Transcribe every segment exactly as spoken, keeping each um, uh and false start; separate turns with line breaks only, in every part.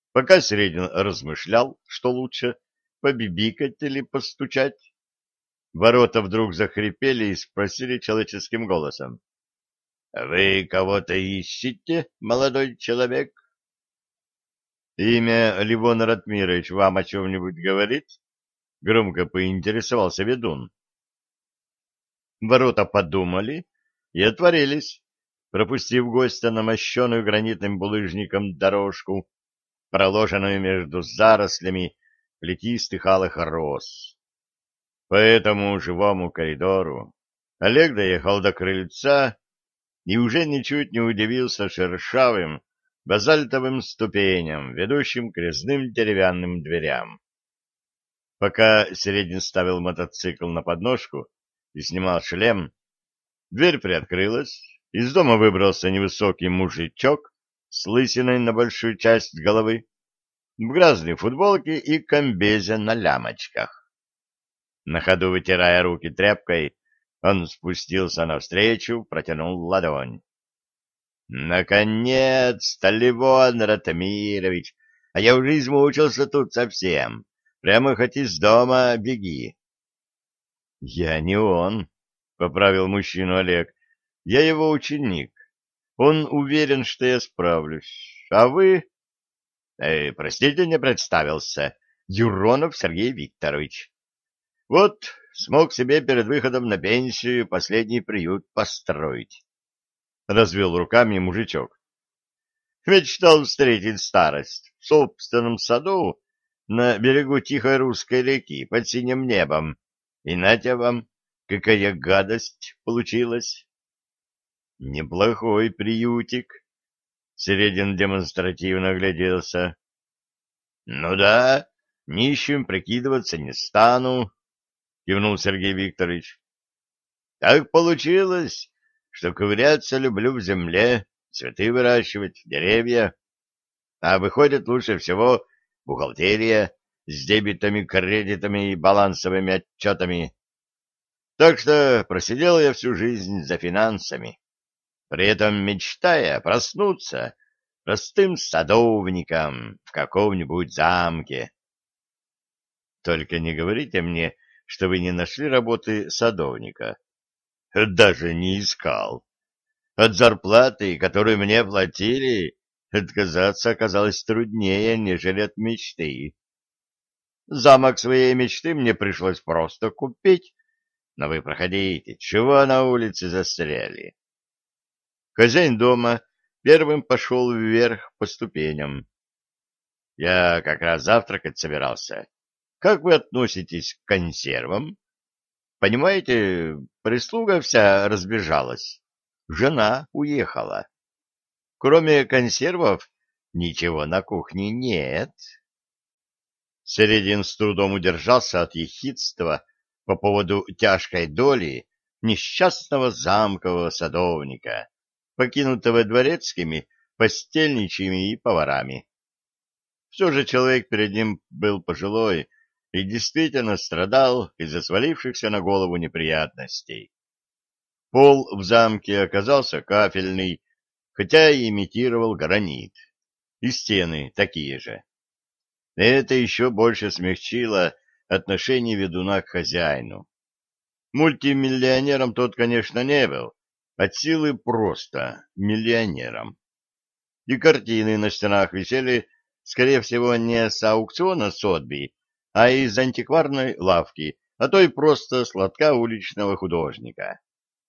Пока Середин размышлял, что лучше, побибикать или постучать, ворота вдруг захрипели и спросили человеческим голосом: — Вы кого-то ищете, молодой человек? — Имя Ливон Ратмирович вам о чем-нибудь говорит? — громко поинтересовался ведун. Ворота подумали и отворились, пропустив гостя на мощеную гранитным булыжником дорожку, проложенную между зарослями плетистых алых роз. По этому живому коридору Олег доехал до крыльца и уже ничуть не удивился шершавым базальтовым ступеням, ведущим к резным деревянным дверям. Пока Середин ставил мотоцикл на подножку и снимал шлем, дверь приоткрылась, из дома выбрался невысокий мужичок с лысиной на большую часть головы, в грязной футболке и комбезе на лямочках. На ходу, вытирая руки тряпкой, он спустился навстречу, протянул ладонь. — Наконец-то, Левон Ратмирович! А я уже измучился тут совсем. Прямо хоть из дома беги. — Я не он, — поправил мужчину Олег. — Я его ученик. Он уверен, что я справлюсь. А вы... Э, простите, не представился. Юронов Сергей Викторович. Вот смог себе перед выходом на пенсию последний приют построить. Развел руками мужичок. Мечтал встретить старость в собственном саду на берегу тихой русской реки под синим небом. И нате вам, какая гадость получилась. Неплохой приютик. Середин демонстративно огляделся. — Ну да, нищим прикидываться не стану, — кивнул Сергей Викторович. — Так получилось, что ковыряться люблю в земле, цветы выращивать, деревья. А выходит лучше всего бухгалтерия с дебетами, кредитами и балансовыми отчетами. Так что просидел я всю жизнь за финансами, при этом мечтая проснуться простым садовником в каком-нибудь замке. Только не говорите мне, что вы не нашли работы садовника. Даже не искал. От зарплаты, которую мне платили, отказаться оказалось труднее, нежели от мечты. Замок своей мечты мне пришлось просто купить, но вы проходите, чего на улице застряли? Хозяин дома первым пошел вверх по ступеням. Я как раз завтракать собирался. Как вы относитесь к консервам? Понимаете, прислуга вся разбежалась. Жена уехала. Кроме консервов ничего на кухне нет. Середин с трудом удержался от ехидства по поводу тяжкой доли несчастного замкового садовника, покинутого дворецкими, постельничьими и поварами. Все же человек перед ним был пожилой и действительно страдал из-за свалившихся на голову неприятностей. Пол в замке оказался кафельный, хотя и имитировал гранит, и стены такие же. Это еще больше смягчило отношение ведуна к хозяину. Мультимиллионером тот, конечно, не был, от силы просто миллионером. И картины на стенах висели, скорее всего, не с аукциона Сотби, а из антикварной лавки, а то и просто с лотка уличного художника.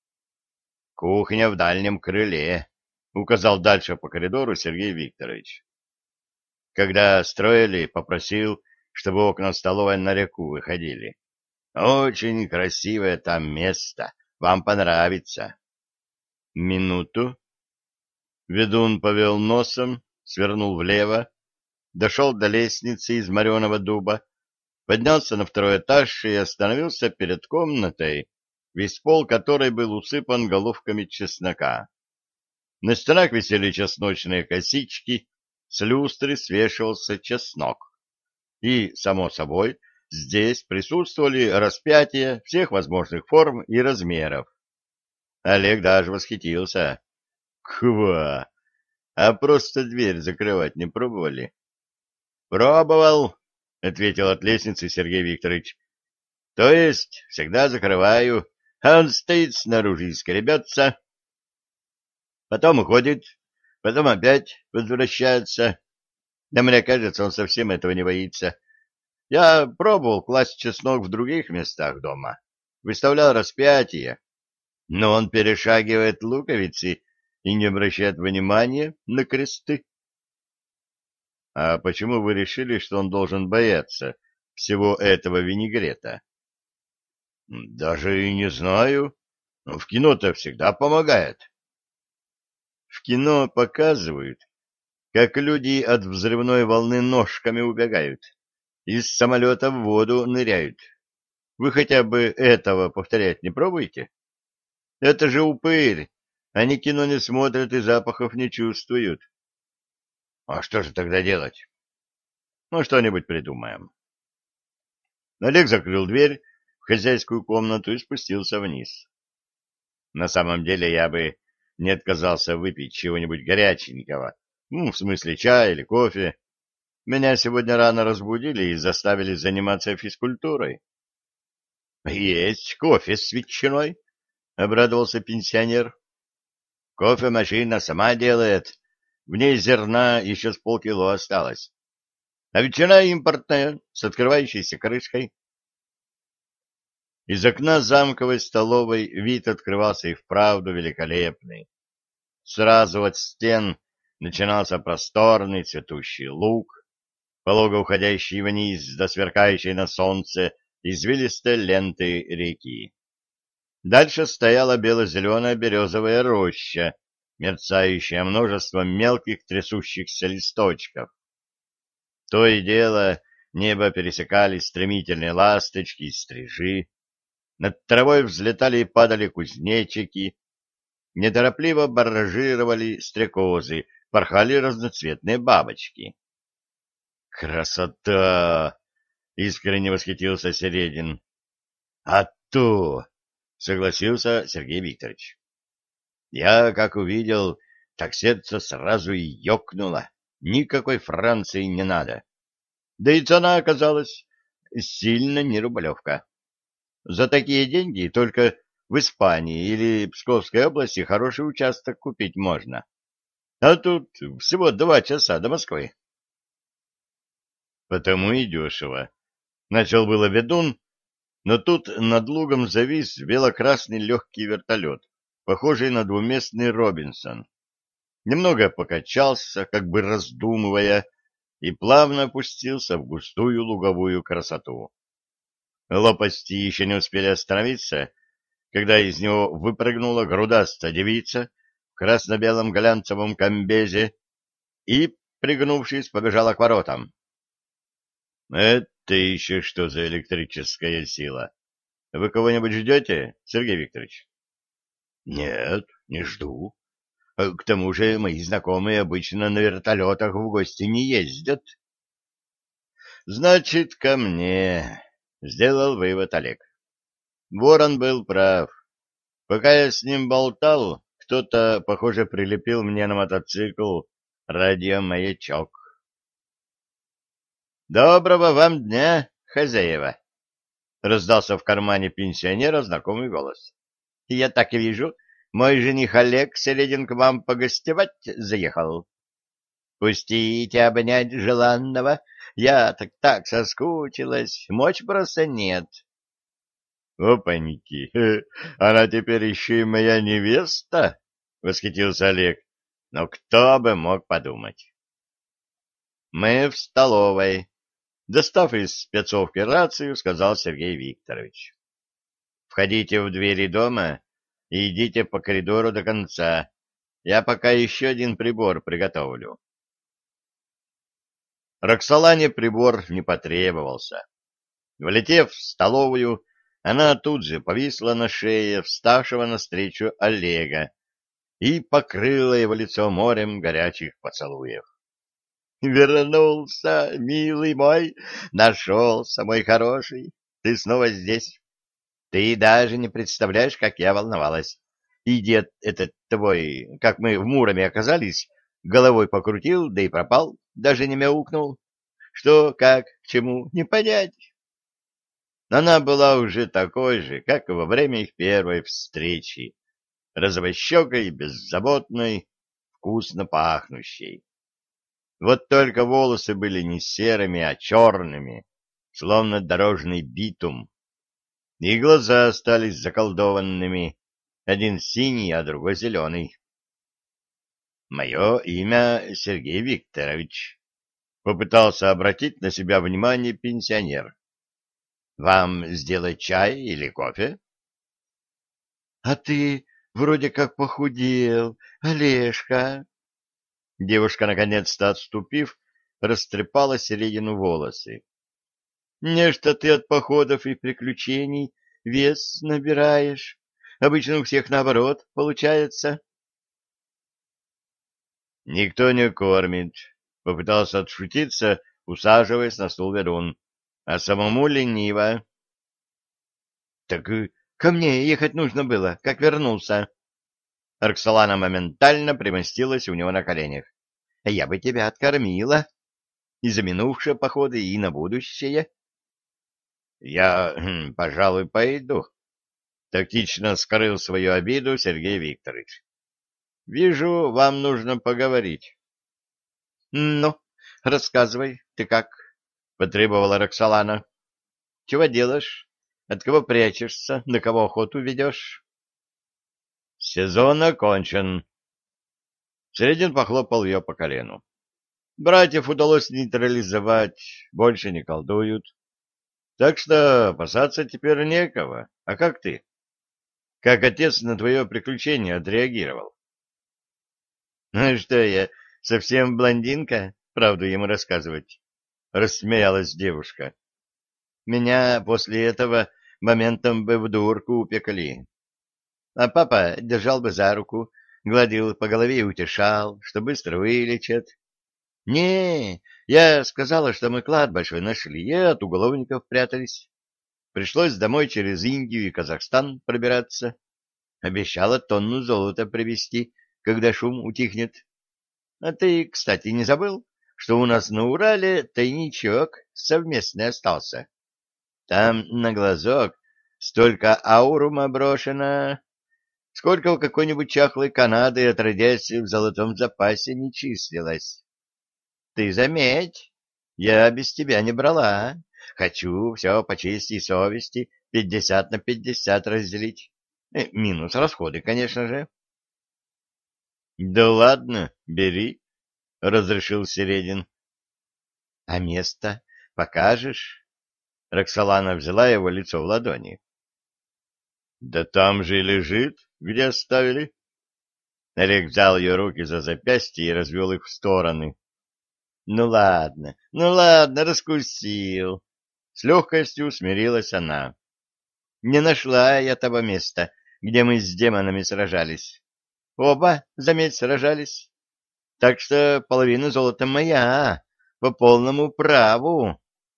«Кухня в дальнем крыле», — указал дальше по коридору Сергей Викторович. Когда строили, попросил, чтобы окна столовой на реку выходили. Очень красивое там место, вам понравится. Минуту. Ведун повел носом, свернул влево, дошел до лестницы из мореного дуба, поднялся на второй этаж и остановился перед комнатой, весь пол которой был усыпан головками чеснока. На стенах висели чесночные косички, с люстры свешивался чеснок. И, само собой, здесь присутствовали распятия всех возможных форм и размеров. Олег даже восхитился. Ква! А просто дверь закрывать не пробовали? Пробовал, — ответил от лестницы Сергей Викторович. — То есть всегда закрываю, а он стоит снаружи и скребется. Потом уходит, потом опять возвращается. Да мне кажется, он совсем этого не боится. Я пробовал класть чеснок в других местах дома, выставлял распятие, но он перешагивает луковицы и не обращает внимания на кресты. — А почему вы решили, что он должен бояться всего этого винегрета? — Даже и не знаю. Но в кино-то всегда помогает. В кино показывают, как люди от взрывной волны ножками убегают, из самолета в воду ныряют. Вы хотя бы этого повторять не пробуете? Это же упырь. Они кино не смотрят и запахов не чувствуют. А что же тогда делать? Ну, что-нибудь придумаем. Олег закрыл дверь в хозяйскую комнату и спустился вниз. На самом деле я бы не отказался выпить чего-нибудь горяченького. Ну, в смысле чая или кофе. Меня сегодня рано разбудили и заставили заниматься физкультурой. — Есть кофе с ветчиной, — обрадовался пенсионер. — Кофемашина сама делает. В ней зерна еще с полкило осталось. А ветчина импортная, с открывающейся крышкой. Из окна замковой столовой вид открывался и вправду великолепный. Сразу от стен начинался просторный цветущий луг, полого уходящий вниз до сверкающей на солнце извилистой ленты реки. Дальше стояла бело-зеленая березовая роща, мерцающая множеством мелких трясущихся листочков. То и дело небо пересекали стремительные ласточки и стрижи, над травой взлетали и падали кузнечики, неторопливо баражировали стрекозы, порхали разноцветные бабочки. «Красота!» — искренне восхитился Середин. «А то!» — согласился Сергей Викторович. «Я, как увидел, так сердце сразу и ёкнуло. Никакой Франции не надо. Да и цена оказалась сильно не рублевка. За такие деньги только в Испании или Псковской области хороший участок купить можно. А тут всего два часа до Москвы». «Потому и дешево». Начал было ведун, но тут над лугом завис бело-красный легкий вертолет, похожий на двуместный Робинсон. Немного покачался, как бы раздумывая, и плавно опустился в густую луговую красоту. Лопасти еще не успели остановиться, когда из него выпрыгнула грудастая девица в красно-белом глянцевом комбезе и, пригнувшись, побежала к воротам. «Это еще что за электрическая сила? Вы кого-нибудь ждете, Сергей Викторович?» «Нет, не жду. К тому же мои знакомые обычно на вертолетах в гости не ездят». «Значит, ко мне», — сделал вывод Олег. Ворон был прав. Пока я с ним болтал, кто-то, похоже, прилепил мне на мотоцикл радиомаячок. «Доброго вам дня, хозяева!» — раздался в кармане пенсионера знакомый голос. «Я так и вижу, мой жених Олег Середин к вам погостевать заехал. Пустите обнять желанного, я так так соскучилась, мочь просто нет». «Опаньки! Она теперь еще и моя невеста?» — восхитился Олег. «Но кто бы мог подумать?» «Мы в столовой». Достав из спецовки рацию, сказал Сергей Викторович. «Входите в двери дома и идите по коридору до конца. Я пока еще один прибор приготовлю». Роксолане прибор не потребовался. Влетев в столовую, она тут же повисла на шее вставшего навстречу Олега и покрыла его лицо морем горячих поцелуев. «Вернулся, милый мой, нашелся, мой хороший, ты снова здесь. Ты даже не представляешь, как я волновалась. И дед этот твой, как мы в Муроме оказались, головой покрутил, да и пропал, даже не мяукнул. Что, как, к чему, не понять. Она была уже такой же, как и во время их первой встречи, розовощекой, беззаботной, вкусно пахнущей. Вот только волосы были не серыми, а черными, словно дорожный битум, и глаза остались заколдованными, один синий, а другой зеленый. «Мое имя Сергей Викторович», — попытался обратить на себя внимание пенсионер. «Вам сделать чай или кофе?» «А ты вроде как похудел, Олежка!» Девушка, наконец-то отступив, растрепала середину волосы. «Нечто ты от походов и приключений вес набираешь. Обычно у всех наоборот получается». «Никто не кормит», — попытался отшутиться, усаживаясь на стул ведун, а самому лениво. «Так ко мне ехать нужно было, как вернулся». Роксолана моментально примостилась у него на коленях. «Я бы тебя откормила и за минувшие походы, и на будущее». «Я, хм, пожалуй, пойду», — тактично скрыл свою обиду Сергей Викторович. «Вижу, вам нужно поговорить». «Ну, рассказывай, ты как?» — потребовала Роксолана. «Чего делаешь? От кого прячешься? На кого охоту ведешь?» «Сезон окончен». Середин похлопал ее по колену. «Братьев удалось нейтрализовать, больше не колдуют. Так что опасаться теперь некого. А как ты? Как отец на твое приключение отреагировал?» «Ну что я, совсем блондинка? Правду ему рассказывать?» — рассмеялась девушка. «Меня после этого моментом бы в дурку упекли. А папа держал бы за руку, гладил по голове и утешал, что быстро вылечат. Не, я сказала, что мы клад большой нашли и от уголовников прятались. Пришлось домой через Индию и Казахстан пробираться. Обещала тонну золота привезти, когда шум утихнет. А ты, кстати, не забыл, что у нас на Урале тайничок совместный остался? Там на глазок столько аурума брошено, сколько у какой-нибудь чахлой Канады отродясь в золотом запасе не числилось. Ты заметь, я без тебя не брала. Хочу все по чести и совести пятьдесят на пятьдесят разделить. Э, минус расходы, конечно же. — Да ладно, бери, — разрешил Середин. — А место покажешь? Роксолана взяла его лицо в ладони. — Да там же и лежит, где оставили. Олег взял ее руки за запястья и развел их в стороны. — Ну ладно, ну ладно, раскусил. С легкостью смирилась она. Не нашла я того места, где мы с демонами сражались. Оба, заметь, сражались. Так что половина золота моя, по полному праву.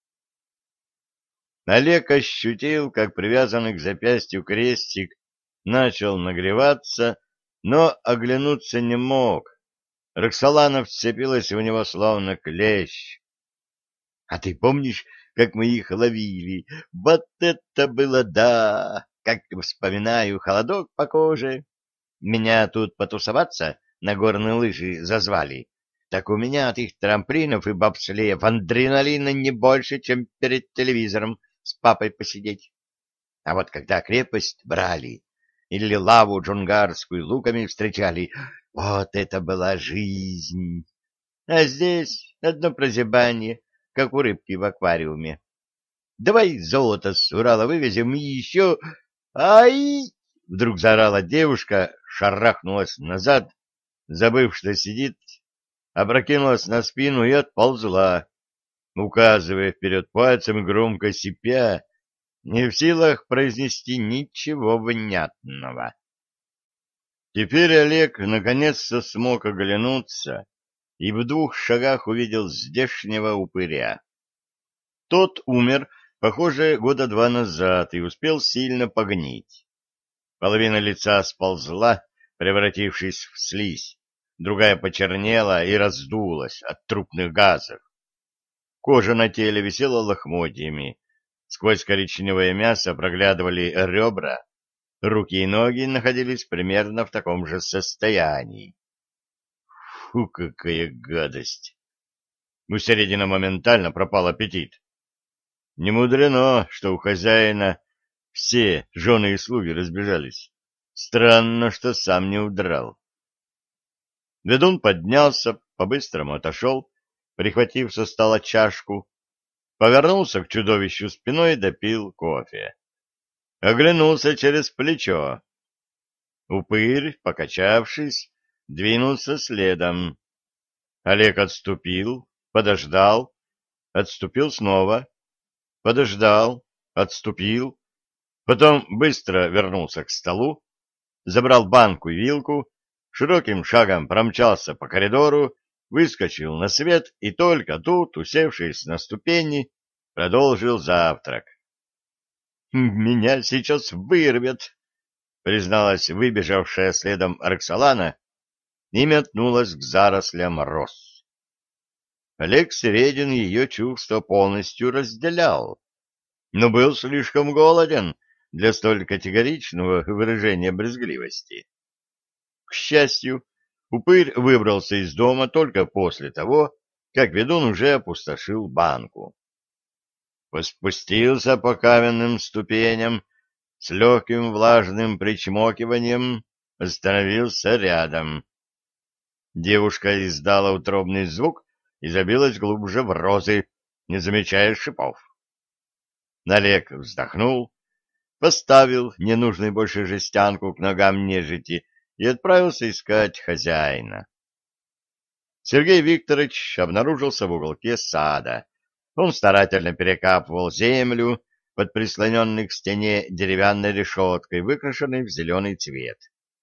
Олег ощутил, как привязанный к запястью крестик начал нагреваться, но оглянуться не мог. Роксолана вцепилась в него словно клещ. — А ты помнишь, как мы их ловили? Вот это было да! Как вспоминаю, холодок по коже. Меня тут потусоваться на горные лыжи зазвали. Так у меня от их трамплинов и бобслеев адреналина не больше, чем перед телевизором с папой посидеть. А вот когда крепость брали или лаву джунгарскую луками встречали, вот это была жизнь. А здесь одно прозябание, как у рыбки в аквариуме. Давай золото с Урала вывезем и еще... Ай! Вдруг заорала девушка, шарахнулась назад, забыв, что сидит, опрокинулась на спину и отползла, указывая вперед пальцем и громко сипя, не в силах произнести ничего внятного. Теперь Олег наконец-то смог оглянуться и в двух шагах увидел здешнего упыря. Тот умер, похоже, года два назад и успел сильно погнить. Половина лица сползла, превратившись в слизь, другая почернела и раздулась от трупных газов. Кожа на теле висела лохмотьями. Сквозь коричневое мясо проглядывали ребра. Руки и ноги находились примерно в таком же состоянии. Фу, какая гадость! У Середина моментально пропал аппетит. Не мудрено, что у хозяина все жены и слуги разбежались. Странно, что сам не удрал. Ведун поднялся, по-быстрому отошел, прихватив со стола чашку, повернулся к чудовищу спиной и допил кофе. Оглянулся через плечо. Упырь, покачавшись, двинулся следом. Олег отступил, подождал, отступил снова, подождал, отступил, потом быстро вернулся к столу, забрал банку и вилку, широким шагом промчался по коридору, выскочил на свет и только тут, усевшись на ступени, продолжил завтрак. «Меня сейчас вырвет», — призналась выбежавшая следом Роксолана и метнулась к зарослям роз. Олег Середин ее чувства полностью разделял, но был слишком голоден для столь категоричного выражения брезгливости. К счастью, упырь выбрался из дома только после того, как ведун уже опустошил банку. Спустился по каменным ступеням, с легким влажным причмокиванием остановился рядом. Девушка издала утробный звук и забилась глубже в розы, не замечая шипов. Олег вздохнул, поставил ненужную больше жестянку к ногам нежити и отправился искать хозяина. Сергей Викторович обнаружился в уголке сада. Он старательно перекапывал землю под прислоненной к стене деревянной решеткой, выкрашенной в зеленый цвет.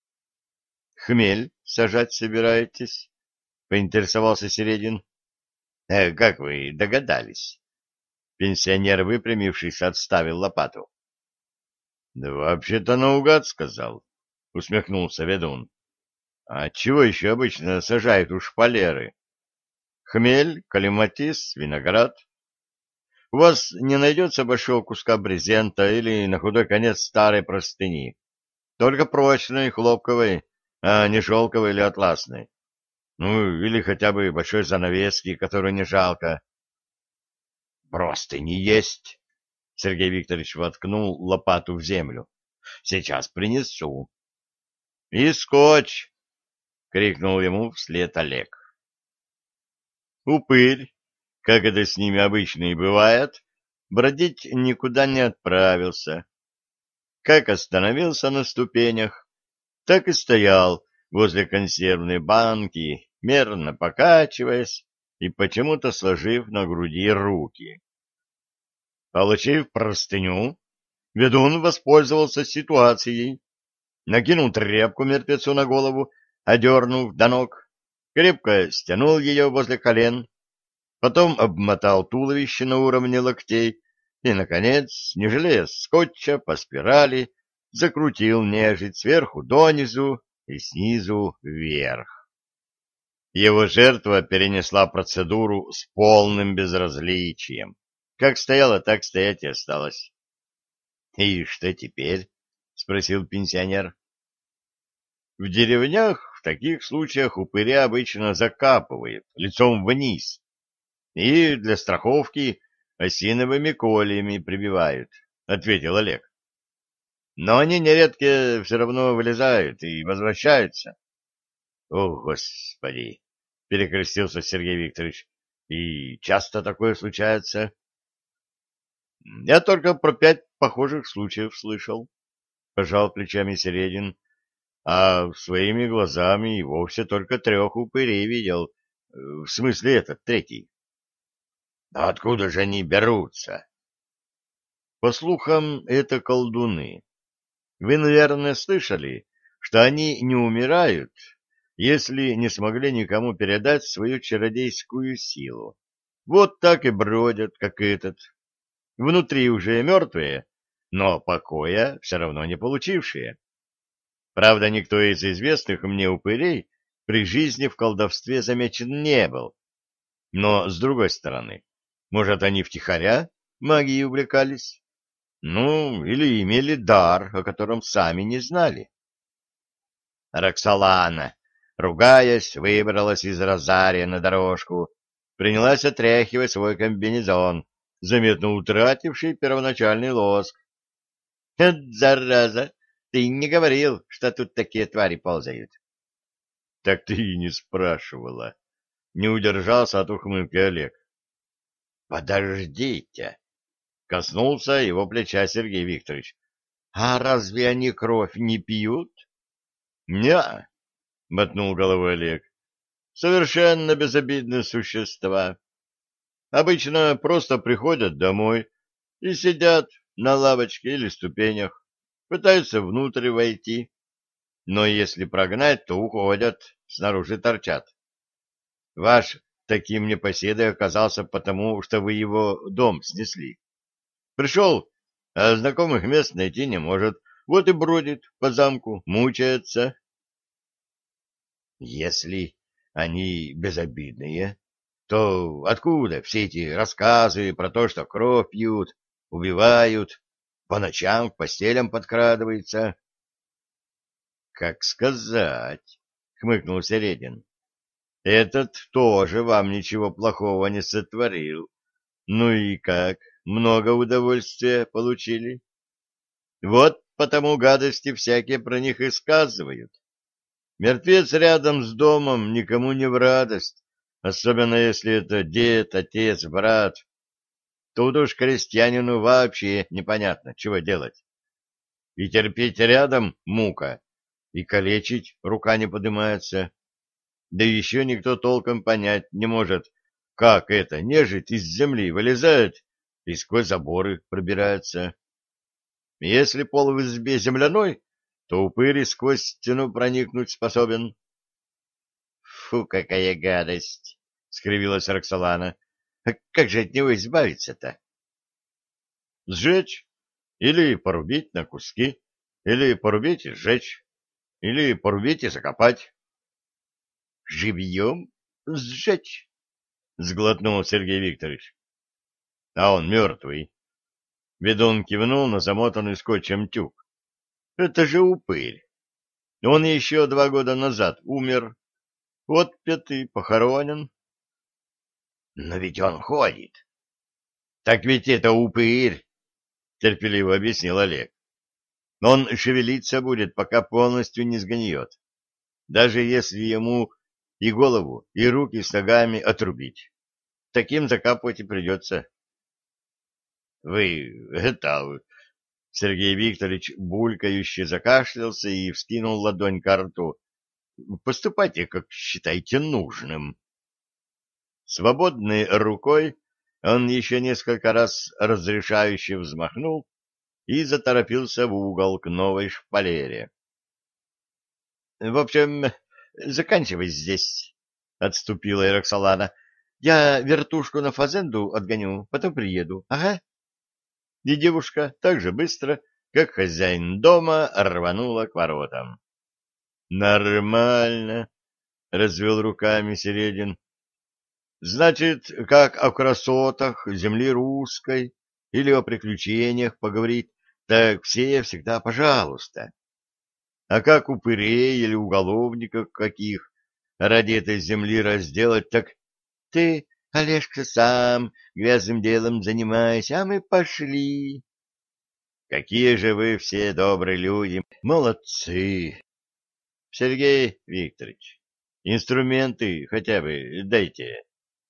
— Хмель сажать собираетесь? — поинтересовался Середин. «Э, — Как вы догадались? Пенсионер, выпрямившись, отставил лопату. — Да вообще-то наугад сказал, — усмехнулся ведун. — А чего еще обычно сажают у шпалеры? Хмель, калиматис, виноград. У вас не найдется большого куска брезента или, на худой конец, старой простыни, только прочной, хлопковой, а не шелковой или атласной. Ну, или хотя бы большой занавески, которую не жалко. — Простыни есть. Сергей Викторович воткнул лопату в землю. — Сейчас принесу. — И скотч! — крикнул ему вслед Олег. Упырь, как это с ними обычно и бывает, бродить никуда не отправился. Как остановился на ступенях, так и стоял возле консервной банки, мерно покачиваясь и почему-то сложив на груди руки. Получив простыню, ведун воспользовался ситуацией, накинул тряпку мертвецу на голову, одернув до ног, крепко стянул ее возле колен, потом обмотал туловище на уровне локтей и, наконец, не жалея скотча, по спирали закрутил нежить сверху донизу и снизу вверх. Его жертва перенесла процедуру с полным безразличием. Как стояла, так стоять и осталась. — И что теперь? — спросил пенсионер. — В деревнях в таких случаях упыря обычно закапывают лицом вниз и для страховки осиновыми кольями прибивают, — ответил Олег. — Но они нередко все равно вылезают и возвращаются. — О, Господи! — перекрестился Сергей Викторович. — И часто такое случается? — Я только про пять похожих случаев слышал, — пожал плечами Середин, — а своими глазами и вовсе только трех упырей видел. В смысле этот третий. — А откуда же они берутся? — По слухам, это колдуны. Вы, наверное, слышали, что они не умирают, если не смогли никому передать свою чародейскую силу. Вот так и бродят, как этот. Внутри уже мертвые, но покоя все равно не получившие. Правда, никто из известных мне упырей при жизни в колдовстве замечен не был. Но, с другой стороны, Может, они втихаря магией увлекались? Ну, или имели дар, о котором сами не знали. Роксолана, ругаясь, выбралась из розария на дорожку, принялась отряхивать свой комбинезон, заметно утративший первоначальный лоск. — Зараза! Ты не говорил, что тут такие твари ползают. — Так ты и не спрашивала. Не удержался от ухмылки Олег. — Подождите! — коснулся его плеча Сергей Викторович. — А разве они кровь не пьют? — Не, — мотнул головой Олег. — Совершенно безобидные существа. Обычно просто приходят домой и сидят на лавочке или ступенях, пытаются внутрь войти, но если прогнать, то уходят, снаружи торчат. Ваш таким непоседой оказался потому, что вы его дом снесли. Пришел, а знакомых мест найти не может, вот и бродит по замку, мучается. Если они безобидные, то откуда все эти рассказы про то, что кровь пьют, убивают, по ночам к постелям подкрадываются? — Как сказать, — хмыкнул Середин. — Этот тоже вам ничего плохого не сотворил. Ну и как, много удовольствия получили? Вот потому гадости всякие про них и сказывают. Мертвец рядом с домом никому не в радость, особенно если это дед, отец, брат. Тут уж крестьянину вообще непонятно, чего делать. И терпеть рядом мука, и калечить рука не поднимается. Да еще никто толком понять не может, как это нежить из земли вылезает и сквозь заборы пробирается. Если пол в избе земляной, то упырь сквозь стену проникнуть способен. — Фу, какая гадость! — скривилась Роксолана. — А как же от него избавиться-то? — Сжечь или порубить на куски, или порубить и сжечь, или порубить и закопать. — Живьем сжечь? — сглотнул Сергей Викторович. — А он мертвый. Ведун кивнул на замотанный скотчем тюк. — Это же упырь. Он еще два года назад умер. Вот пятый похоронен. — Но ведь он ходит. — Так ведь это упырь, — терпеливо объяснил Олег. — Он шевелиться будет, пока полностью не сгниет, даже если ему и голову, и руки с ногами отрубить. Таким закапывать и придется. — Вы это... Сергей Викторович булькающе закашлялся и вскинул ладонь к рту. — Поступайте, как считаете нужным. Свободной рукой он еще несколько раз разрешающе взмахнул и заторопился в угол к новой шпалере. — В общем, заканчивай здесь, — отступила Ироксолана. — Я вертушку на фазенду отгоню, потом приеду. Ага. И девушка так же быстро, как хозяин дома, рванула к воротам. — Нормально, — развел руками Середин. — Значит, как о красотах земли русской или о приключениях поговорить, так все всегда пожалуйста. А как упырей или уголовников каких ради этой земли разделать, так ты, Олежка, сам грязным делом занимайся, а мы пошли. Какие же вы все добрые люди, молодцы. Сергей Викторович, инструменты хотя бы дайте.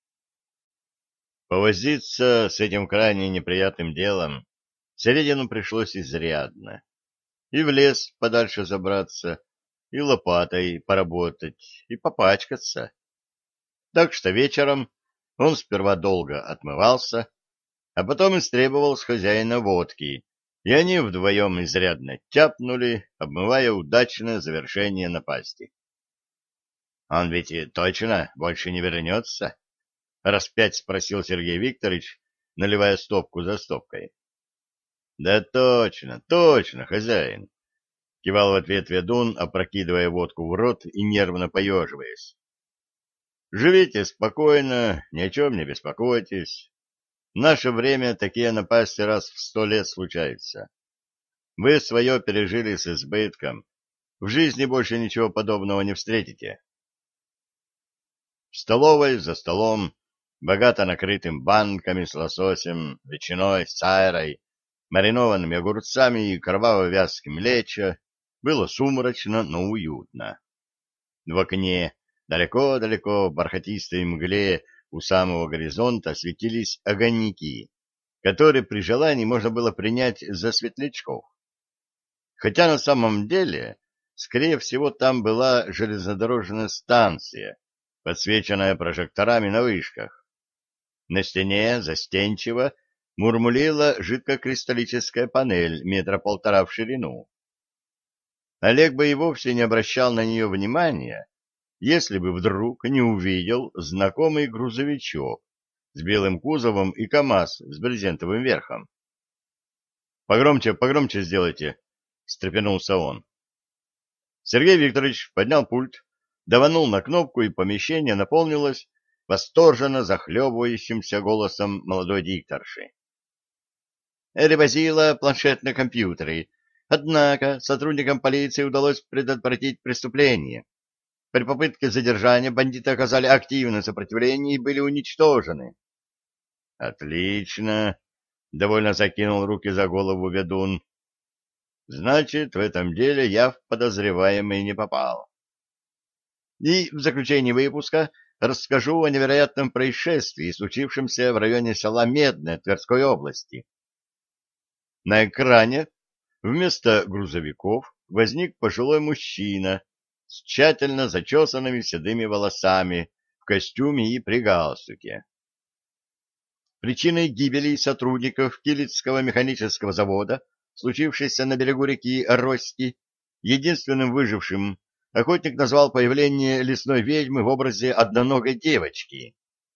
Повозиться с этим крайне неприятным делом Середину пришлось изрядно. И в лес подальше забраться, и лопатой поработать, и попачкаться. Так что вечером он сперва долго отмывался, а потом истребовал с хозяина водки, и они вдвоем изрядно тяпнули, обмывая удачное завершение напасти. — Он ведь и точно больше не вернется? — раз пять спросил Сергей Викторович, наливая стопку за стопкой. — Да точно, точно, хозяин! — кивал в ответ ведун, опрокидывая водку в рот и нервно поеживаясь. — Живите спокойно, ни о чем не беспокойтесь. В наше время такие напасти раз в сто лет случаются. Вы свое пережили с избытком. В жизни больше ничего подобного не встретите. В столовой за столом, богато накрытым банками с лососем, ветчиной, сайрой, маринованными огурцами и кроваво-вязким лечо, было сумрачно, но уютно. В окне, далеко-далеко в бархатистой мгле у самого горизонта светились огоньки, которые при желании можно было принять за светлячков. Хотя на самом деле, скорее всего, там была железнодорожная станция, подсвеченная прожекторами на вышках. На стене застенчиво мурмулила жидкокристаллическая панель метра полтора в ширину. Олег бы и вовсе не обращал на нее внимания, если бы вдруг не увидел знакомый грузовичок с белым кузовом и КАМАЗ с брезентовым верхом. — Погромче, погромче сделайте, — встрепенулся он. Сергей Викторович поднял пульт, даванул на кнопку, и помещение наполнилось восторженно захлебывающимся голосом молодой дикторши. Ревозила планшетные компьютеры. Однако сотрудникам полиции удалось предотвратить преступление. При попытке задержания бандиты оказали активное сопротивление и были уничтожены. — Отлично! — довольно закинул руки за голову ведун. — Значит, в этом деле я в подозреваемый не попал. И в заключении выпуска расскажу о невероятном происшествии, случившемся в районе села Медное Тверской области. На экране вместо грузовиков возник пожилой мужчина с тщательно зачесанными седыми волосами, в костюме и при галстуке. Причиной гибели сотрудников Килицкого механического завода, случившейся на берегу реки Рости, единственным выжившим охотник назвал появление лесной ведьмы в образе одноногой девочки.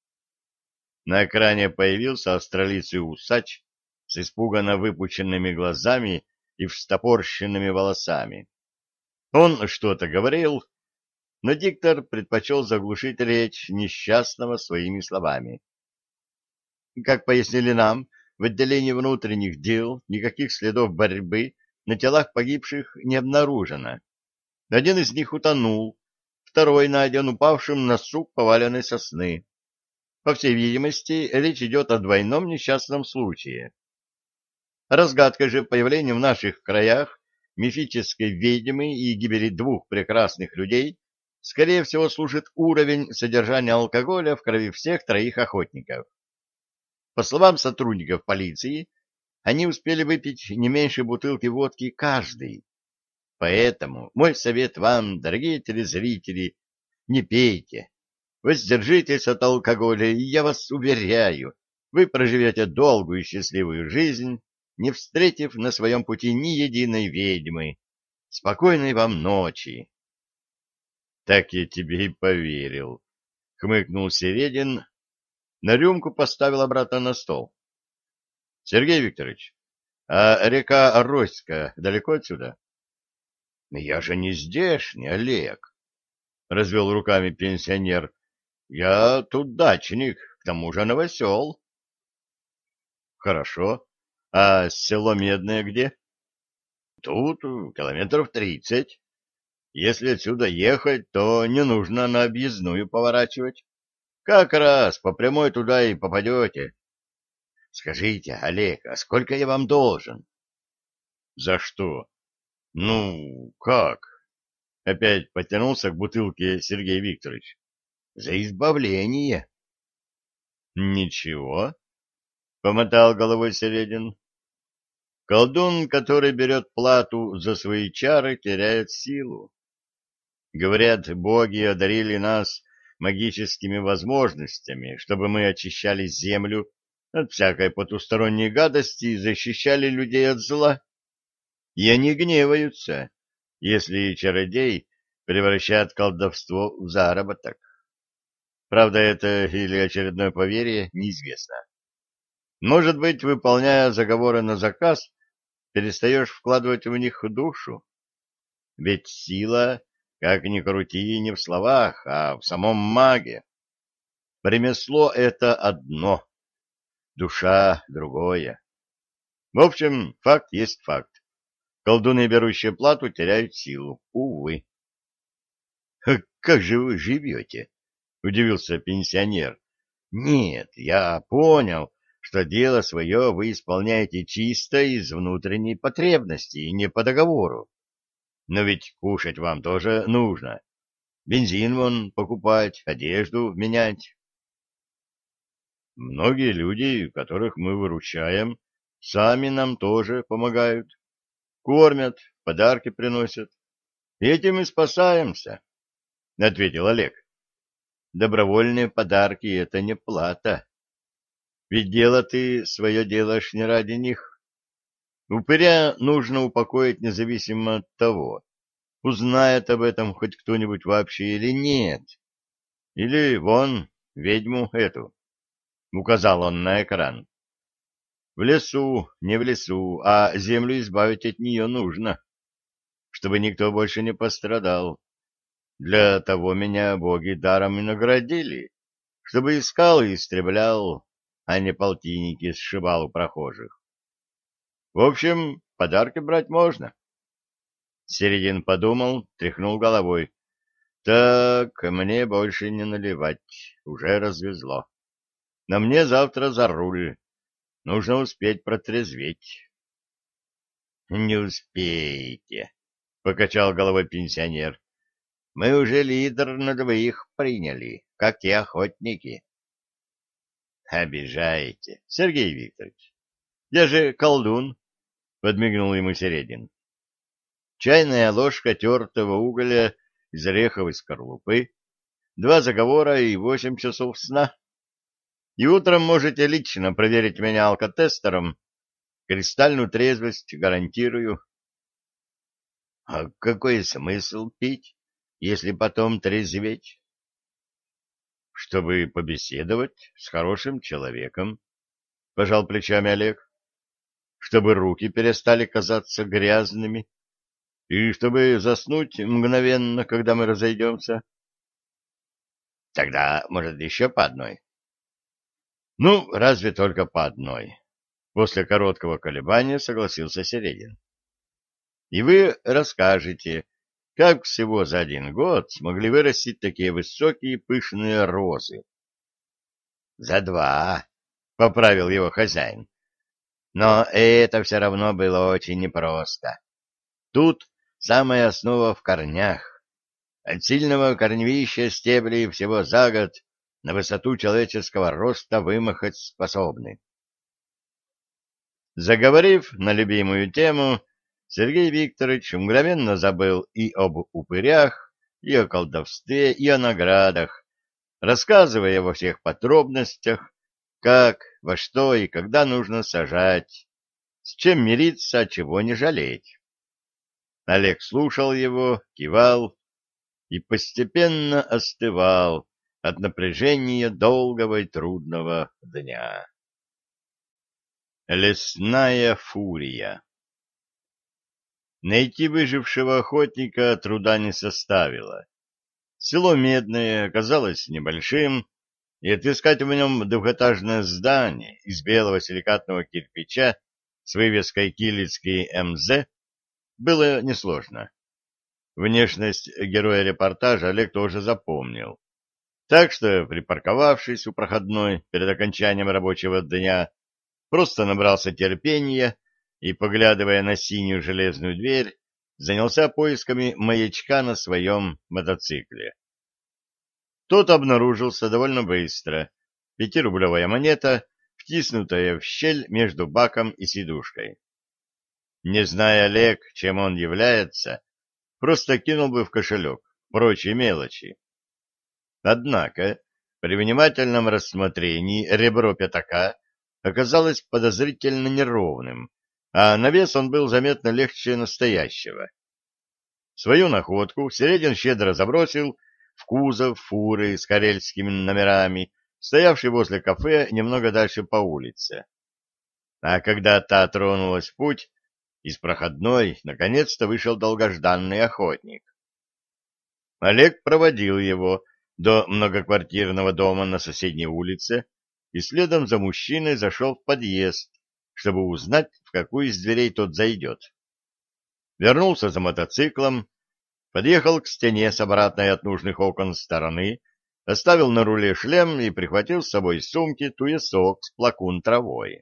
На экране появился австралийский усач с испуганно выпученными глазами и встопорщенными волосами. Он что-то говорил, но диктор предпочел заглушить речь несчастного своими словами. Как пояснили нам, в отделении внутренних дел никаких следов борьбы на телах погибших не обнаружено. Один из них утонул, второй найден упавшим на сук поваленной сосны. По всей видимости, речь идет о двойном несчастном случае. Разгадкой же появления в наших краях мифической ведьмы и гибели двух прекрасных людей, скорее всего, служит уровень содержания алкоголя в крови всех троих охотников. По словам сотрудников полиции, они успели выпить не меньше бутылки водки каждый. Поэтому мой совет вам, дорогие телезрители, не пейте, воздержитесь от алкоголя, и я вас уверяю, вы проживете долгую и счастливую жизнь, не встретив на своем пути ни единой ведьмы. Спокойной вам ночи. — Так я тебе и поверил, — хмыкнул Середин, на рюмку поставил обратно на стол. — Сергей Викторович, а река Роська далеко отсюда? — Я же не здешний, Олег, — развел руками пенсионер. — Я тут дачник, к тому же новосел. — Хорошо. А село Медное где? — Тут километров тридцать. Если отсюда ехать, то не нужно на объездную поворачивать. Как раз по прямой туда и попадете. Скажите, Олег, а сколько я вам должен? — За что? — Ну, как? Опять потянулся к бутылке Сергей Викторович. — За избавление. — Ничего, — помотал головой Середин. Колдун, который берет плату за свои чары, теряет силу. Говорят, боги одарили нас магическими возможностями, чтобы мы очищали землю от всякой потусторонней гадости и защищали людей от зла. И они гневаются, если чародей превращает колдовство в заработок. Правда, это или очередное поверье, неизвестно. Может быть, выполняя заговоры на заказ, перестаешь вкладывать в них душу? Ведь сила, как ни крути, не в словах, а в самом маге. Ремесло — это одно, душа — другое. В общем, факт есть факт. Колдуны, берущие плату, теряют силу. Увы. — Как же вы живете? — удивился пенсионер. — Нет, я понял, что дело свое вы исполняете чисто из внутренней потребности и не по договору. Но ведь кушать вам тоже нужно. Бензин вон покупать, одежду менять. Многие люди, которых мы выручаем, сами нам тоже помогают. Кормят, подарки приносят. Этим и спасаемся, — ответил Олег. Добровольные подарки — это не плата. Ведь дело ты свое делаешь не ради них. Упыря нужно упокоить независимо от того, узнает об этом хоть кто-нибудь вообще или нет. Или вон ведьму эту, — указал он на экран. В лесу, не в лесу, а землю избавить от нее нужно, чтобы никто больше не пострадал. Для того меня боги даром и наградили, чтобы искал и истреблял, а не полтинники сшибал у прохожих. В общем, подарки брать можно. Середин подумал, тряхнул головой. Так, мне больше не наливать, уже развезло. Но мне завтра за руль, нужно успеть протрезветь. — Не успеете, — покачал головой пенсионер. — Мы уже лидер на двоих приняли, как те охотники. — Обижаете, Сергей Викторович. Я же колдун, — подмигнул ему Середин. Чайная ложка тертого угля из ореховой скорлупы, два заговора и восемь часов сна. И утром можете лично проверить меня алкотестером. Кристальную трезвость гарантирую. — А какой смысл пить, если потом трезветь? — Чтобы побеседовать с хорошим человеком, — пожал плечами Олег. — Чтобы руки перестали казаться грязными. И чтобы заснуть мгновенно, когда мы разойдемся. — Тогда, может, еще по одной? — Ну, разве только по одной. После короткого колебания согласился Середин. — И вы расскажете, как всего за один год смогли вырастить такие высокие пышные розы. — За два, — поправил его хозяин. Но это все равно было очень непросто. Тут самая основа в корнях. От сильного корневища стебли всего за год на высоту человеческого роста вымахать способны. Заговорив на любимую тему, Сергей Викторович мгновенно забыл и об упырях, и о колдовстве, и о наградах, рассказывая во всех подробностях, как, во что и когда нужно сажать, с чем мириться, а чего не жалеть. Олег слушал его, кивал и постепенно остывал от напряжения долгого и трудного дня. Лесная фурия. Найти выжившего охотника труда не составило. Село Медное оказалось небольшим, и отыскать в нем двухэтажное здание из белого силикатного кирпича с вывеской «Килицкий эм зэ» было несложно. Внешность героя репортажа Олег тоже запомнил. Так что, припарковавшись у проходной перед окончанием рабочего дня, просто набрался терпения и, поглядывая на синюю железную дверь, занялся поисками маячка на своем мотоцикле. Тот обнаружился довольно быстро. Пятирублевая монета, втиснутая в щель между баком и сидушкой. Не зная Олег, чем он является, просто кинул бы в кошелек прочие мелочи. Однако, при внимательном рассмотрении ребро пятака оказалось подозрительно неровным, а на вес он был заметно легче настоящего. Свою находку Середин щедро забросил в кузов фуры с карельскими номерами, стоявшей возле кафе немного дальше по улице. А когда та тронулась в путь, из проходной наконец-то вышел долгожданный охотник. Олег проводил его до многоквартирного дома на соседней улице и следом за мужчиной зашел в подъезд, чтобы узнать, в какую из дверей тот зайдет. Вернулся за мотоциклом, подъехал к стене с обратной от нужных окон стороны, оставил на руле шлем и прихватил с собой из сумки туесок с плакун травой.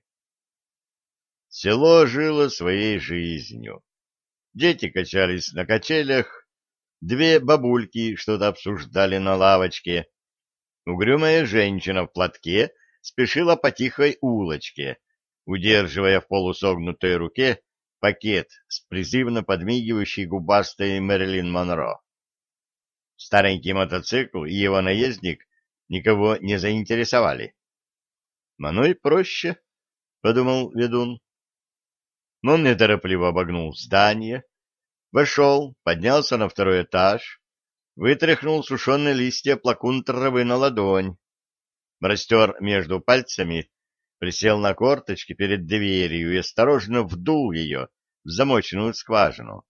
Село жило своей жизнью. Дети качались на качелях, две бабульки что-то обсуждали на лавочке. Угрюмая женщина в платке спешила по тихой улочке, удерживая в полусогнутой руке пакет с призывно подмигивающей губастой Мэрилин Монро. Старенький мотоцикл и его наездник никого не заинтересовали. «Оно и проще», — подумал ведун. Но он неторопливо обогнул здание, вошел, поднялся на второй этаж, вытряхнул сушеные листья плакун травы на ладонь, растер между пальцами, присел на корточки перед дверью и осторожно вдул ее в замоченную скважину.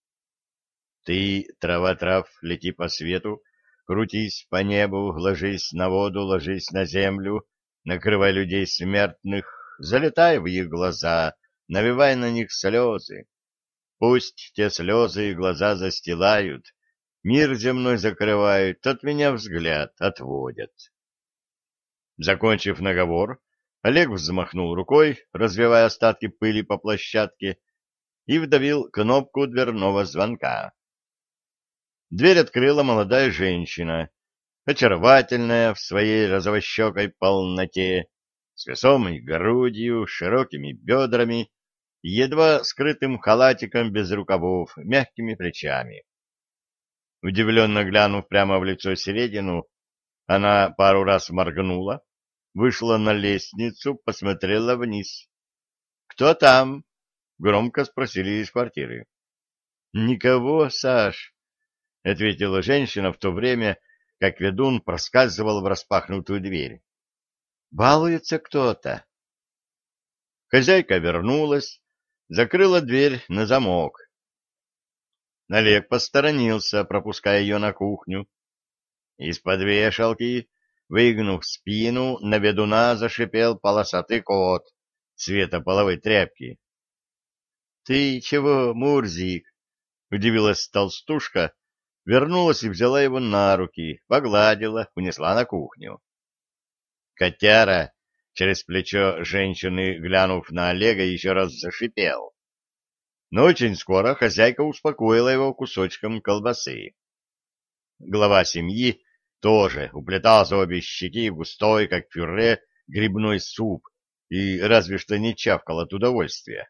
Ты, трава трав, лети по свету, крутись по небу, ложись на воду, ложись на землю, накрывай людей смертных, залетай в их глаза, навевай на них слезы. Пусть те слезы и глаза застилают, мир земной закрывают, от меня взгляд отводят. Закончив наговор, Олег взмахнул рукой, развевая остатки пыли по площадке, и вдавил кнопку дверного звонка. Дверь открыла молодая женщина, очаровательная в своей розовощекой полноте, с весомой грудью, широкими бедрами, едва скрытым халатиком без рукавов, мягкими плечами. Удивленно глянув прямо в лицо Середину, она пару раз моргнула, вышла на лестницу, посмотрела вниз. «Кто там?» — громко спросили из квартиры. «Никого, Саш», — ответила женщина в то время, как ведун проскальзывал в распахнутую дверь. «Балуется кто-то». Хозяйка вернулась, закрыла дверь на замок. Олег посторонился, пропуская ее на кухню. Из-под вешалки, выгнув спину, на ведуна зашипел полосатый кот цвета половой тряпки. — Ты чего, Мурзик? — удивилась толстушка, вернулась и взяла его на руки, погладила, унесла на кухню. Котяра, через плечо женщины, глянув на Олега, еще раз зашипел. Но очень скоро хозяйка успокоила его кусочком колбасы. Глава семьи тоже уплетал за обе щеки в густой, как пюре, грибной суп и разве что не чавкал от удовольствия.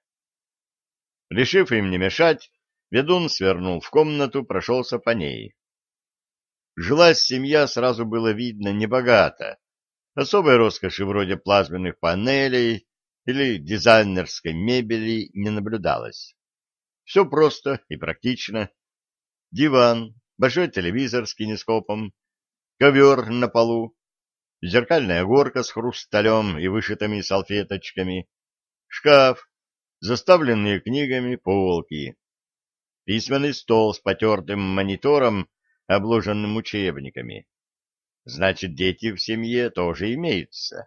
Решив им не мешать, ведун свернул в комнату, прошелся по ней. Жилась семья, сразу было видно, небогато. Особой роскоши вроде плазменных панелей или дизайнерской мебели не наблюдалось. Все просто и практично. Диван, большой телевизор с кинескопом, ковер на полу, зеркальная горка с хрусталем и вышитыми салфеточками, шкаф, заставленные книгами полки, письменный стол с потертым монитором, обложенным учебниками. Значит, дети в семье тоже имеются.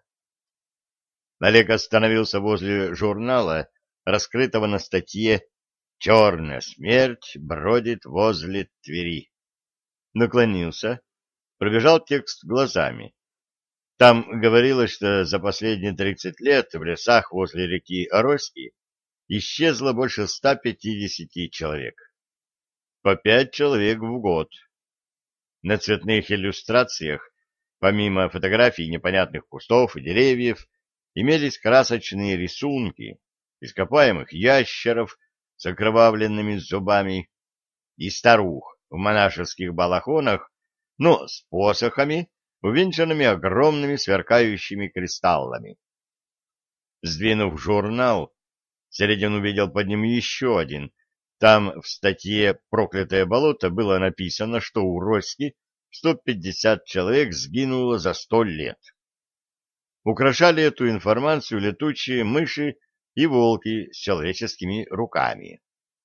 Олег остановился возле журнала, раскрытого на статье «Черная смерть бродит возле Твери». Наклонился, пробежал текст глазами. Там говорилось, что за последние тридцать лет в лесах возле реки Ороськи исчезло больше ста пятидесяти человек. По пять человек в год. На цветных иллюстрациях, помимо фотографий непонятных кустов и деревьев, имелись красочные рисунки ископаемых ящеров с окровавленными зубами и старух в монашеских балахонах, но с посохами, увенчанными огромными сверкающими кристаллами. Сдвинув журнал, Середин увидел под ним еще один. Там в статье «Проклятое болото» было написано, что у Роськи сто пятьдесят человек сгинуло за сто лет. Украшали эту информацию летучие мыши и волки с человеческими руками.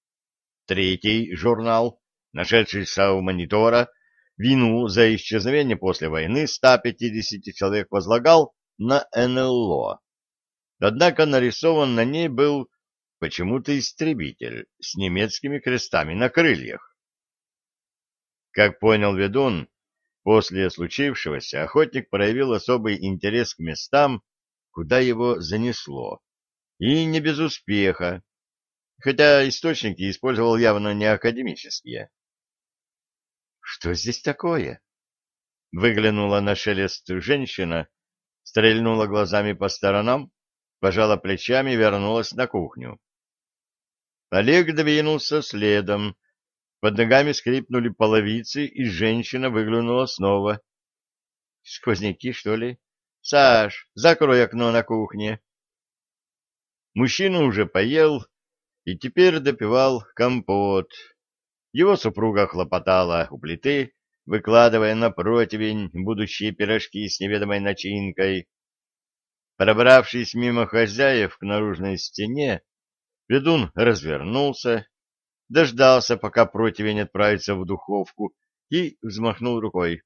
Третий журнал, нашедшийся у монитора, вину за исчезновение после войны ста пятидесяти человек возлагал на эн эл о. Однако нарисован на ней был почему-то истребитель с немецкими крестами на крыльях. Как понял ведун, после случившегося охотник проявил особый интерес к местам, куда его занесло, и не без успеха, хотя источники использовал явно не академические. «Что здесь такое?» Выглянула на шелест женщина, стрельнула глазами по сторонам, пожала плечами и вернулась на кухню. Олег двинулся следом. Под ногами скрипнули половицы, и женщина выглянула снова. — Сквозняки, что ли? — Саш, закрой окно на кухне. Мужчина уже поел и теперь допивал компот. Его супруга хлопотала у плиты, выкладывая на противень будущие пирожки с неведомой начинкой. Пробравшись мимо хозяев к наружной стене, ведун развернулся, дождался, пока противень отправится в духовку, и взмахнул рукой.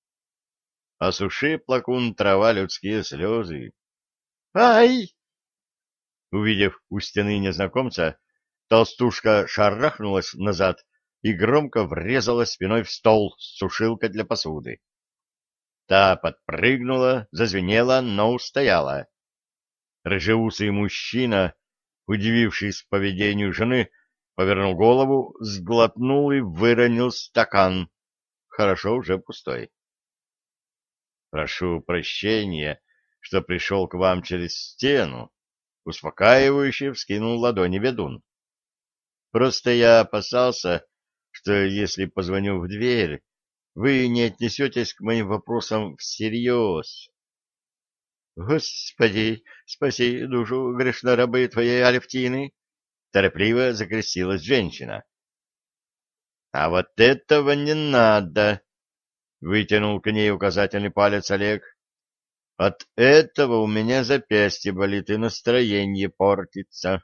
Осуши, плакун, трава, людские слезы. «Ай!» Увидев у стены незнакомца, толстушка шарахнулась назад и громко врезалась спиной в стол с сушилкой для посуды. Та подпрыгнула, зазвенела, но устояла. Рыжеусый мужчина, удивившись поведению жены, повернул голову, сглотнул и выронил стакан. Хорошо, уже пустой. — Прошу прощения, что пришел к вам через стену. Успокаивающе вскинул ладони ведун. Просто я опасался, что если позвоню в дверь, вы не отнесетесь к моим вопросам всерьез. — Господи, спаси душу грешно-рабы твоей Алевтины! — торопливо закрестилась женщина. — А вот этого не надо! — вытянул к ней указательный палец Олег. — От этого у меня запястье болит и настроение портится.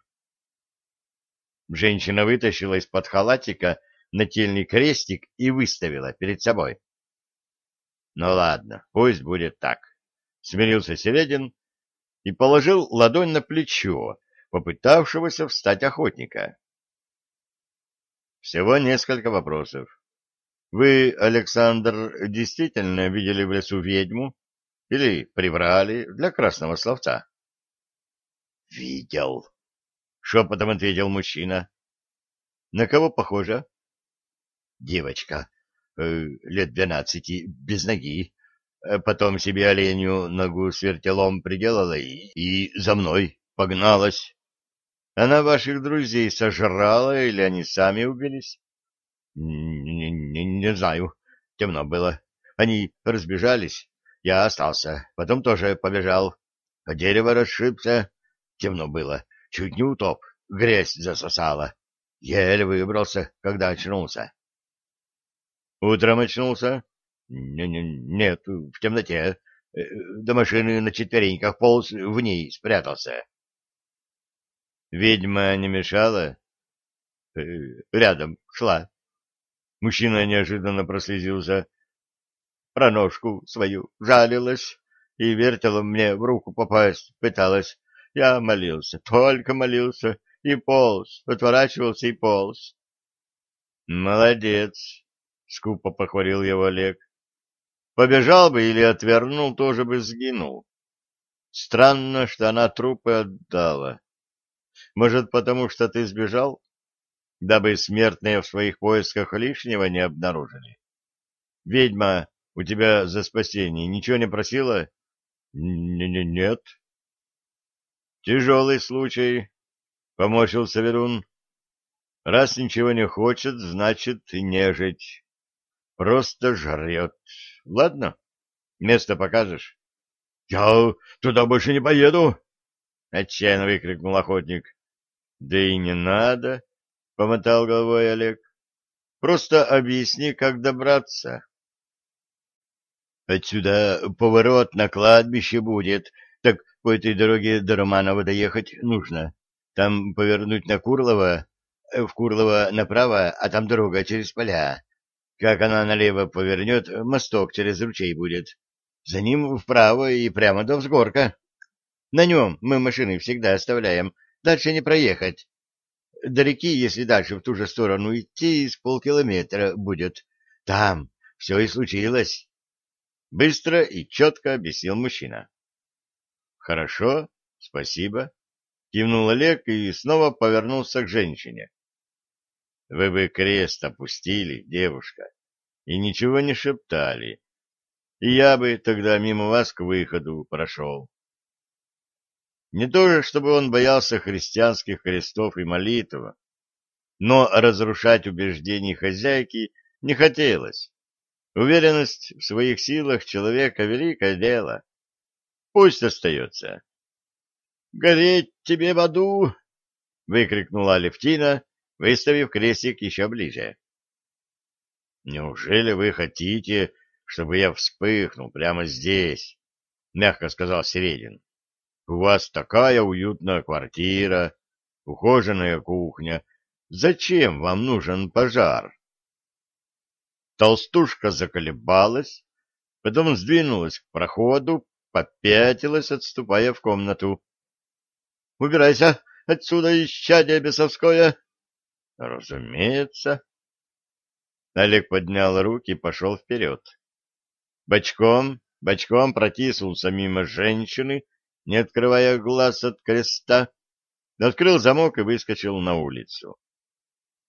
Женщина вытащила из-под халатика нательный крестик и выставила перед собой. — Ну ладно, пусть будет так. Смирился Середин и положил ладонь на плечо попытавшегося встать охотника. Всего несколько вопросов. Вы, Александр, действительно видели в лесу ведьму или приврали для красного словца? — Видел, — шепотом ответил мужчина. — На кого похожа? — Девочка, э, лет двенадцати, без ноги. Потом себе оленью ногу с вертелом приделала и, и за мной погналась. Она ваших друзей сожрала или они сами убились? Не, не, не знаю. Темно было. Они разбежались. Я остался. Потом тоже побежал. А дерево расшибся. Темно было. Чуть не утоп. Грязь засосала. Еле выбрался, когда очнулся. Утром очнулся? Не, не, нет, в темноте. До машины на четвереньках полз, в ней спрятался. Ведьма не мешала? Рядом шла. Мужчина неожиданно прослезился. Про ножку свою жалилась и вертела мне в руку попасть пыталась. Я молился, только молился, и полз, отворачивался и полз. Молодец, скупо похвалил его Олег. Побежал бы или отвернул, тоже бы сгинул. Странно, что она трупы отдала. Может, потому что ты сбежал, дабы смертные в своих поисках лишнего не обнаружили? Ведьма у тебя за спасение ничего не просила? Н-н-нет. Тяжелый случай, — поморщился ведун. Раз ничего не хочет, значит, нежить. Просто жрет. Ладно, место покажешь? — Я туда больше не поеду! — отчаянно выкрикнул охотник. — Да и не надо, — помотал головой Олег. — Просто объясни, как добраться. — Отсюда поворот на кладбище будет, так по этой дороге до Романова доехать нужно. Там повернуть на Курлово, в Курлово направо, а там дорога через поля. Как она налево повернет, мосток через ручей будет. За ним вправо и прямо до взгорка. На нем мы машины всегда оставляем. Дальше не проехать. До реки, если дальше в ту же сторону идти, с полкилометра будет. Там все и случилось. Быстро и четко объяснил мужчина. Хорошо, спасибо. Кивнул Олег и снова повернулся к женщине. Вы бы крест опустили, девушка, и ничего не шептали. И я бы тогда мимо вас к выходу прошел. Не то же, чтобы он боялся христианских крестов и молитв, но разрушать убеждений хозяйки не хотелось. Уверенность в своих силах человека — великое дело. Пусть остается. — Гореть тебе в аду! — выкрикнула Алевтина, выставив крестик еще ближе. — Неужели вы хотите, чтобы я вспыхнул прямо здесь? — мягко сказал Середин. — У вас такая уютная квартира, ухоженная кухня. Зачем вам нужен пожар? Толстушка заколебалась, потом сдвинулась к проходу, попятилась, отступая в комнату. — Убирайся отсюда, исчадие бесовское! — Разумеется. Олег поднял руки и пошел вперед. Бочком, бочком протиснулся мимо женщины, не открывая глаз от креста, открыл замок и выскочил на улицу.